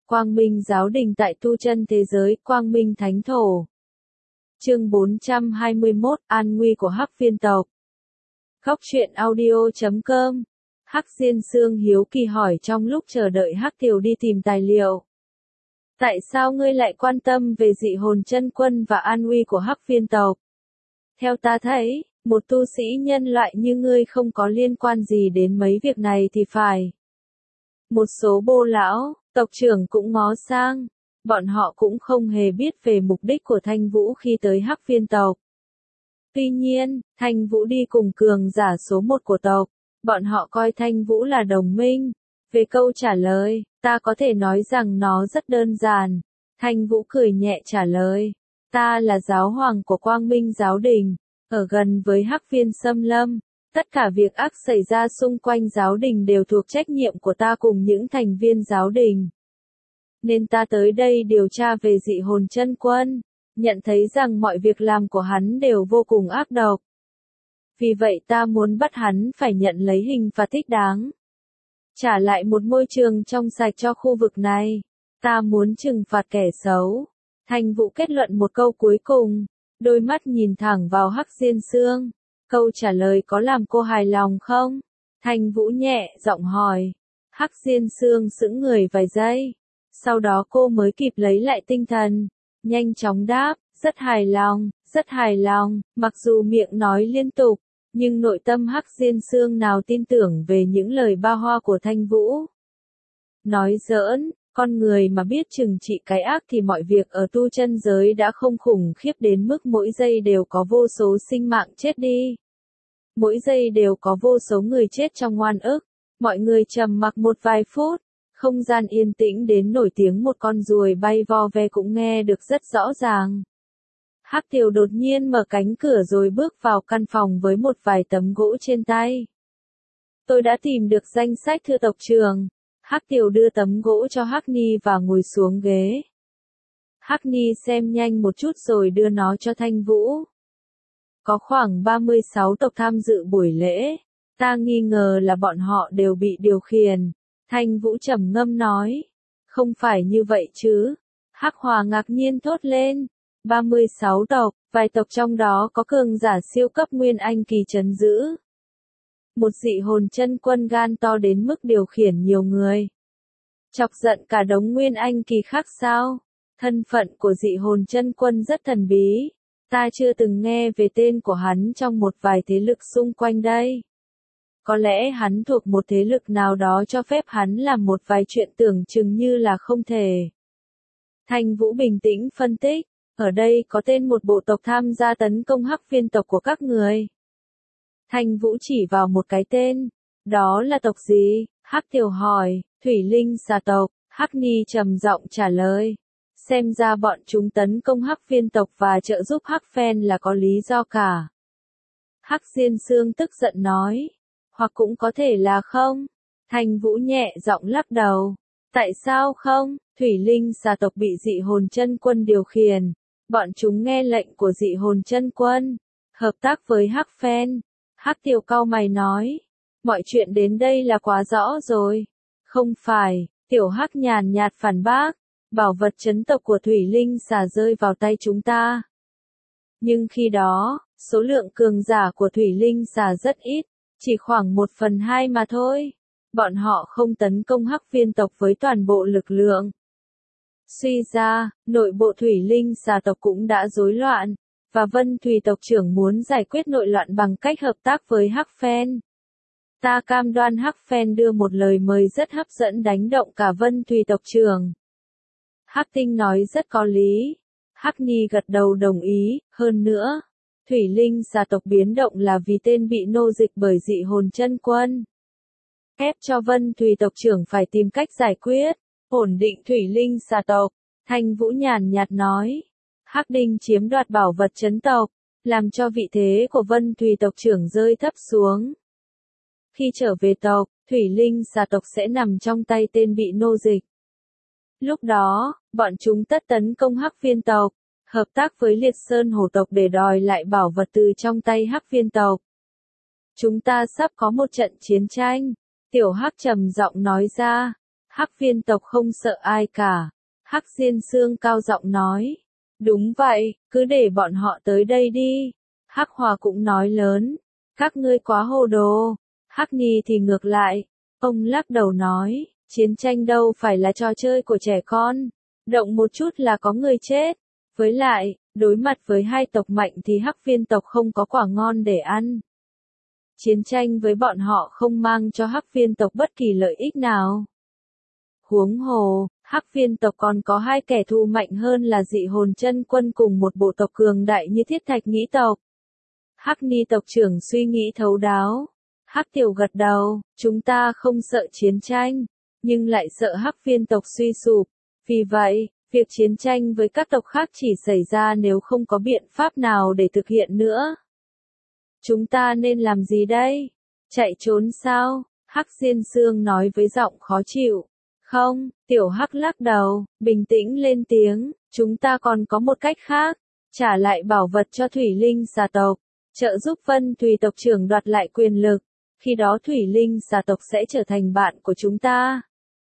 Quang Minh Giáo Đình tại tu chân thế giới, Quang Minh Thánh Thổ. Chương 421, An nguy của Hắc Viên tộc. Góc truyện audio.com. Hắc Diên Sương hiếu kỳ hỏi trong lúc chờ đợi Hắc Kiều đi tìm tài liệu. Tại sao ngươi lại quan tâm về dị hồn chân quân và an nguy của Hắc Viên tộc? Theo ta thấy, một tu sĩ nhân loại như ngươi không có liên quan gì đến mấy việc này thì phải. Một số bô lão, tộc trưởng cũng ngó sang, bọn họ cũng không hề biết về mục đích của Thanh Vũ khi tới Hắc Viên tộc. Tuy nhiên, Thanh Vũ đi cùng cường giả số 1 của tộc, bọn họ coi Thanh Vũ là đồng minh. Về câu trả lời, ta có thể nói rằng nó rất đơn giản. Thanh Vũ cười nhẹ trả lời, ta là giáo hoàng của Quang Minh Giáo Đình, ở gần với Hắc Viên Xâm Lâm. Tất cả việc ác xảy ra xung quanh giáo đình đều thuộc trách nhiệm của ta cùng những thành viên giáo đình. Nên ta tới đây điều tra về dị hồn chân quân, nhận thấy rằng mọi việc làm của hắn đều vô cùng ác độc. Vì vậy ta muốn bắt hắn phải nhận lấy hình phạt thích đáng. Trả lại một môi trường trong sạch cho khu vực này. Ta muốn trừng phạt kẻ xấu. Thanh Vũ kết luận một câu cuối cùng, đôi mắt nhìn thẳng vào Hắc Diên Sương. Câu trả lời có làm cô hài lòng không? Thanh Vũ nhẹ giọng hỏi. Hắc Diên Sương sững người vài giây. Sau đó cô mới kịp lấy lại tinh thần. Nhanh chóng đáp, rất hài lòng, mặc dù miệng nói liên tục, nhưng nội tâm Hắc Diên Sương nào tin tưởng về những lời ba hoa của Thanh Vũ. Nói giỡn, con người mà biết trừng trị cái ác thì mọi việc ở tu chân giới đã không khủng khiếp đến mức mỗi giây đều có vô số sinh mạng chết đi. Mỗi giây đều có vô số người chết trong oan ức. Mọi người trầm mặc một vài phút, không gian yên tĩnh đến nổi tiếng một con ruồi bay vo ve cũng nghe được rất rõ ràng. Hắc Kiều đột nhiên mở cánh cửa rồi bước vào căn phòng với một vài tấm gỗ trên tay. Tôi đã tìm được danh sách thưa tộc trưởng. Hắc Kiều đưa tấm gỗ cho Hắc Ni và ngồi xuống ghế. Hắc Ni xem nhanh một chút rồi đưa nó cho Thanh Vũ. Có khoảng 36 tộc tham dự buổi lễ. Ta nghi ngờ là bọn họ đều bị điều khiển. Thanh Vũ trầm ngâm nói. Không phải như vậy chứ. Hắc Hòa ngạc nhiên thốt lên. 36 tộc, vài tộc trong đó có cường giả siêu cấp Nguyên Anh kỳ trấn giữ. Một dị hồn chân quân gan to đến mức điều khiển nhiều người. Chọc giận cả đống Nguyên Anh kỳ khác sao? Thân phận của dị hồn chân quân rất thần bí. Ta chưa từng nghe về tên của hắn trong một vài thế lực xung quanh đây. Có lẽ hắn thuộc một thế lực nào đó cho phép hắn làm một vài chuyện tưởng chừng như là không thể. Thanh Vũ bình tĩnh phân tích, ở đây có tên một bộ tộc tham gia tấn công Hắc Viên tộc của các người. Thanh Vũ chỉ vào một cái tên, đó là tộc gì? Hắc Kiều hỏi, Thủy Linh xà tộc. Hắc Ni trầm giọng trả lời. Xem ra bọn chúng tấn công Hắc Viên tộc và trợ giúp Hắc Phen là có lý do cả. Hắc Diên Sương tức giận nói. Hoặc cũng có thể là không. Thanh Vũ nhẹ giọng lắc đầu. Tại sao không? Thủy Linh xà tộc bị dị hồn chân quân điều khiển. Bọn chúng nghe lệnh của dị hồn chân quân. Hợp tác với Hắc Phen. Hắc Kiều cau mày nói. Mọi chuyện đến đây là quá rõ rồi. Không phải, Tiểu Hắc nhàn nhạt phản bác. Bảo vật trấn tộc của Thủy Linh xà rơi vào tay chúng ta. Nhưng khi đó, số lượng cường giả của Thủy Linh xà rất ít. Chỉ khoảng 1/2 mà thôi. Bọn họ không tấn công Hắc Viên tộc với toàn bộ lực lượng. Suy ra, nội bộ Thủy Linh xà tộc cũng đã rối loạn, và Vân Thủy tộc trưởng muốn giải quyết nội loạn bằng cách hợp tác với Hắc Phen. Ta cam đoan Hắc Phen đưa một lời mời rất hấp dẫn đánh động cả Vân Thủy tộc trưởng. Hắc Tinh nói rất có lý. Hắc Ni gật đầu đồng ý, hơn nữa. Thủy Linh xà tộc biến động là vì tên bị nô dịch bởi dị hồn chân quân. Ép cho Vân Thủy tộc trưởng phải tìm cách giải quyết, ổn định Thủy Linh xà tộc. Thanh Vũ nhàn nhạt nói. Hắc Đinh chiếm đoạt bảo vật trấn tộc, làm cho vị thế của Vân Thủy tộc trưởng rơi thấp xuống. Khi trở về tộc, Thủy Linh xà tộc sẽ nằm trong tay tên bị nô dịch. Lúc đó, bọn chúng tất tấn công Hắc Viên tộc. Hợp tác với Liệt Sơn Hổ tộc để đòi lại bảo vật từ trong tay Hắc Viên tộc. Chúng ta sắp có một trận chiến tranh. Tiểu Hắc trầm giọng nói ra. Hắc viên tộc không sợ ai cả. Hắc Diên Sương cao giọng nói. Đúng vậy, cứ để bọn họ tới đây đi. Hắc Hòa cũng nói lớn. Các ngươi quá hồ đồ. Hắc Nhi thì ngược lại. Ông lắc đầu nói, chiến tranh đâu phải là trò chơi của trẻ con. Động một chút là có người chết. Với lại, đối mặt với hai tộc mạnh thì Hắc viên tộc không có quả ngon để ăn. Chiến tranh với bọn họ không mang cho Hắc viên tộc bất kỳ lợi ích nào. Huống hồ, Hắc viên tộc còn có hai kẻ thù mạnh hơn là Dị Hồn Chân Quân cùng một bộ tộc cường đại như Thiết Thạch Nghĩ tộc. Hắc Ni tộc trưởng suy nghĩ thấu đáo. Hắc Tiểu gật đầu, chúng ta không sợ chiến tranh, nhưng lại sợ Hắc viên tộc suy sụp. Vì vậy, việc chiến tranh với các tộc khác chỉ xảy ra nếu không có biện pháp nào để thực hiện nữa. Chúng ta nên làm gì đây? Chạy trốn sao? Hắc Diên Sương nói với giọng khó chịu. Không, Tiểu Hắc lắc đầu, bình tĩnh lên tiếng, chúng ta còn có một cách khác. Trả lại bảo vật cho Thủy Linh xà tộc, trợ giúp Vân Thủy tộc trưởng đoạt lại quyền lực. Khi đó Thủy Linh xà tộc sẽ trở thành bạn của chúng ta.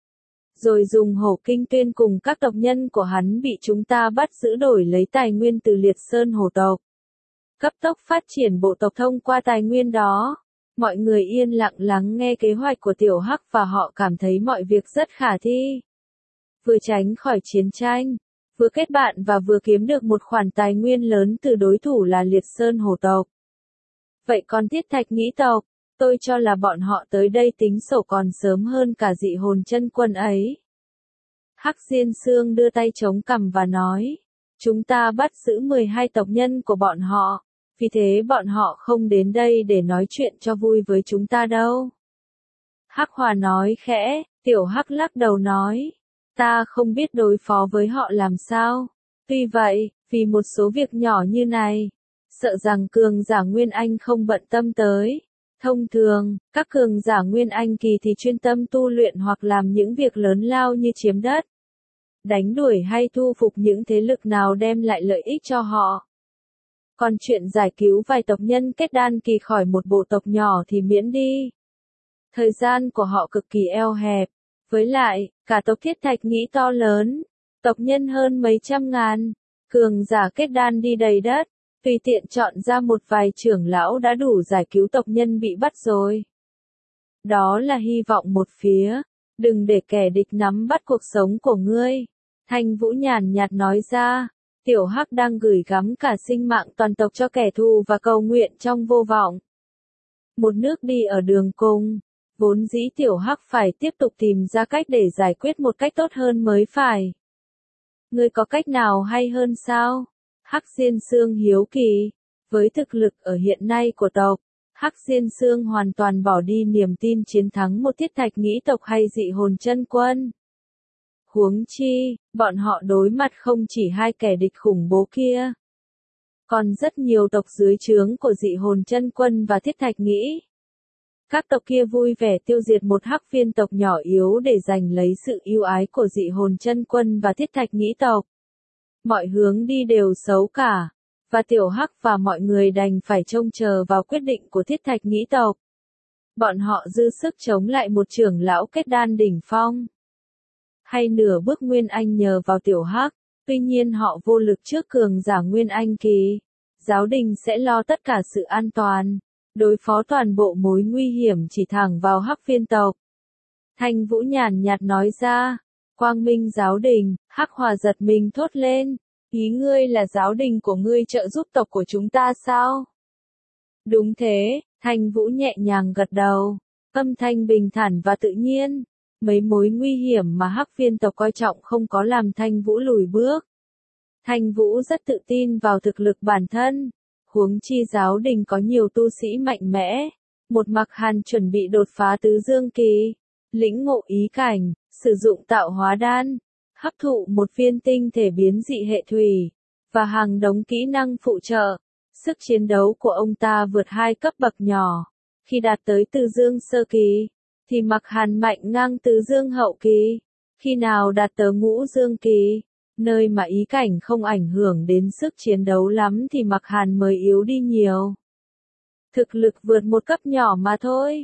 Rồi dùng Hổ Kinh Tuyên cùng các tộc nhân của hắn bị chúng ta bắt giữ đổi lấy tài nguyên từ Liệt Sơn Hổ tộc. Cấp tốc phát triển bộ tộc thông qua tài nguyên đó. Mọi người yên lặng lắng nghe kế hoạch của Tiểu Hắc và họ cảm thấy mọi việc rất khả thi. Vừa tránh khỏi chiến tranh, vừa kết bạn và vừa kiếm được một khoản tài nguyên lớn từ đối thủ là Liệt Sơn Hổ tộc. Vậy còn Thiết Thạch Nghĩ tộc, tôi cho là bọn họ tới đây tính sổ còn sớm hơn cả Dị Hồn Chân Quân ấy. Hắc Diên Sương đưa tay chống cằm và nói, chúng ta bắt giữ 12 tộc nhân của bọn họ. Vì thế bọn họ không đến đây để nói chuyện cho vui với chúng ta đâu. Hắc Hòa nói khẽ, Tiểu Hắc lắc đầu nói, ta không biết đối phó với họ làm sao. Tuy vậy, vì một số việc nhỏ như này, sợ rằng cường giả Nguyên Anh không bận tâm tới. Thông thường, các cường giả Nguyên Anh kỳ thì chuyên tâm tu luyện hoặc làm những việc lớn lao như chiếm đất, đánh đuổi hay thu phục những thế lực nào đem lại lợi ích cho họ. Còn chuyện giải cứu vài tộc nhân kết đan kỳ khỏi một bộ tộc nhỏ thì miễn đi. Thời gian của họ cực kỳ eo hẹp. Với lại, cả tộc Thiết Thạch Nghĩ to lớn, tộc nhân hơn mấy trăm ngàn, cường giả kết đan đi đầy đất, tùy tiện chọn ra một vài trưởng lão đã đủ giải cứu tộc nhân bị bắt rồi. Đó là hy vọng một phía, đừng để kẻ địch nắm bắt cuộc sống của ngươi. Thanh Vũ nhàn nhạt nói ra. Tiểu Hắc đang gửi gắm cả sinh mạng toàn tộc cho kẻ thù và cầu nguyện trong vô vọng. Một nước đi ở đường cùng, vốn dĩ Tiểu Hắc phải tiếp tục tìm ra cách để giải quyết một cách tốt hơn mới phải. Ngươi có cách nào hay hơn sao? Hắc Diên Sương hiếu kỳ. Với thực lực ở hiện nay của tộc, Hắc Diên Sương hoàn toàn bỏ đi niềm tin chiến thắng một Thiết Thạch Nghĩ tộc hay Dị Hồn Chân Quân. Huống chi, bọn họ đối mặt không chỉ hai kẻ địch khủng bố kia, còn rất nhiều tộc dưới trướng của Dị Hồn Chân Quân và Thiết Thạch Nghĩ. Các tộc kia vui vẻ tiêu diệt một Hắc viên tộc nhỏ yếu để giành lấy sự ưu ái của Dị Hồn Chân Quân và Thiết Thạch Nghĩ tộc. Mọi hướng đi đều xấu cả, và Tiểu Hắc và mọi người đành phải trông chờ vào quyết định của Thiết Thạch Nghĩ tộc. Bọn họ dư sức chống lại một trưởng lão kết đan đỉnh phong, hay nửa bước Nguyên Anh nhờ vào Tiểu Hắc, tuy nhiên họ vô lực trước cường giả Nguyên Anh kỳ. Giáo đình sẽ lo tất cả sự an toàn, đối phó toàn bộ mối nguy hiểm chỉ thẳng vào Hắc viên tộc. Thanh Vũ nhàn nhạt nói ra, Quang Minh giáo đình. Hắc Hòa giật mình thốt lên, ý ngươi là giáo đình của ngươi trợ giúp tộc của chúng ta sao? Đúng thế, Thanh Vũ nhẹ nhàng gật đầu, âm thanh bình thản và tự nhiên. Mấy mối nguy hiểm mà Hắc viên tộc coi trọng không có làm Thanh Vũ lùi bước. Thanh Vũ rất tự tin vào thực lực bản thân. Huống chi giáo đình có nhiều tu sĩ mạnh mẽ. Một Mặc Hàn chuẩn bị đột phá tứ dương kỳ, lĩnh ngộ ý cảnh, sử dụng tạo hóa đan, hấp thụ một viên tinh thể biến dị hệ thủy, và hàng đống kỹ năng phụ trợ. Sức chiến đấu của ông ta vượt 2 cấp bậc nhỏ. Khi đạt tới tứ dương sơ kỳ, thì Mặc Hàn mạnh ngang tứ dương hậu kỳ. Khi nào đạt tới ngũ dương kỳ, nơi mà ý cảnh không ảnh hưởng đến sức chiến đấu lắm thì Mặc Hàn mới yếu đi nhiều. Thực lực vượt một cấp nhỏ mà thôi.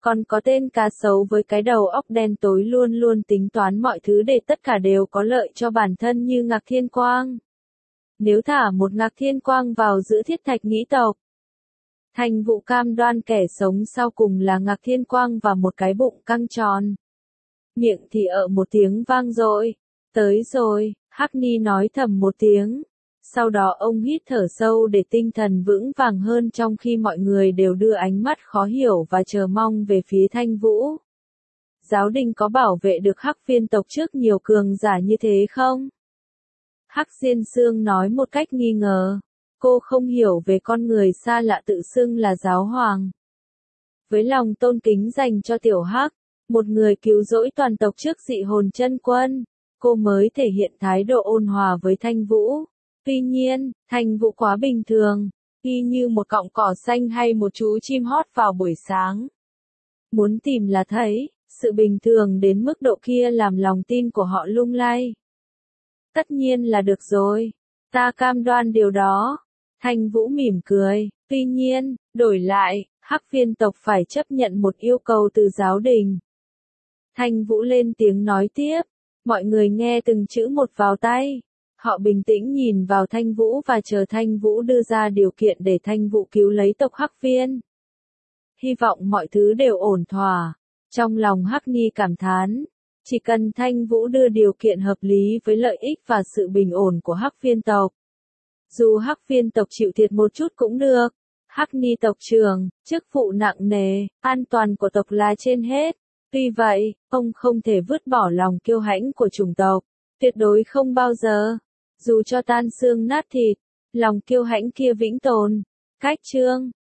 Còn có tên cá sấu với cái đầu óc đen tối luôn luôn tính toán mọi thứ để tất cả đều có lợi cho bản thân như Ngạc Thiên Quang. Nếu thả một Ngạc Thiên Quang vào giữa Thiết Thạch Nghĩ tộc, Thanh Vũ cam đoan kẻ sống sau cùng là Ngạc Thiên Quang và một cái bụng căng tròn. Miệng thì một tiếng vang dội. Tới rồi, Hắc Ni nói thầm một tiếng. Sau đó ông hít thở sâu để tinh thần vững vàng hơn trong khi mọi người đều đưa ánh mắt khó hiểu và chờ mong về phía Thanh Vũ. Giáo đình có bảo vệ được Hắc Viên tộc trước nhiều cường giả như thế không? Hắc Diên Sương nói một cách nghi ngờ. Cô không hiểu về con người xa lạ tự xưng là giáo hoàng. Với lòng tôn kính dành cho tiểu Hắc, một người cứu rỗi toàn tộc trước dị hồn chân quân, cô mới thể hiện thái độ ôn hòa với Thanh Vũ. Tuy nhiên, Thanh Vũ quá bình thường, y như một cọng cỏ xanh hay một chú chim hót vào buổi sáng. Muốn tìm là thấy, sự bình thường đến mức độ kia làm lòng tin của họ lung lay. Tất nhiên là được rồi, ta cam đoan điều đó. Thanh Vũ mỉm cười, tuy nhiên, đổi lại, Hắc Viên tộc phải chấp nhận một yêu cầu từ giáo đình. Thanh Vũ lên tiếng nói tiếp, mọi người nghe từng chữ một vào tay. Họ bình tĩnh nhìn vào Thanh Vũ và chờ Thanh Vũ đưa ra điều kiện để Thanh Vũ cứu lấy tộc Hắc Viên. Hy vọng mọi thứ đều ổn thỏa. Trong lòng Hắc Ni cảm thán, chỉ cần Thanh Vũ đưa điều kiện hợp lý với lợi ích và sự bình ổn của Hắc Viên tộc. Dù Hắc Viên tộc chịu thiệt một chút cũng được. Hắc Ni tộc trưởng, chức vụ nặng nề, an toàn của tộc là trên hết. Tuy vậy, ông không thể vứt bỏ lòng kiêu hãnh của chủng tộc. Tuyệt đối không bao giờ. Dù cho tan xương nát thịt, lòng kiêu hãnh kia vĩnh tồn. Cách chương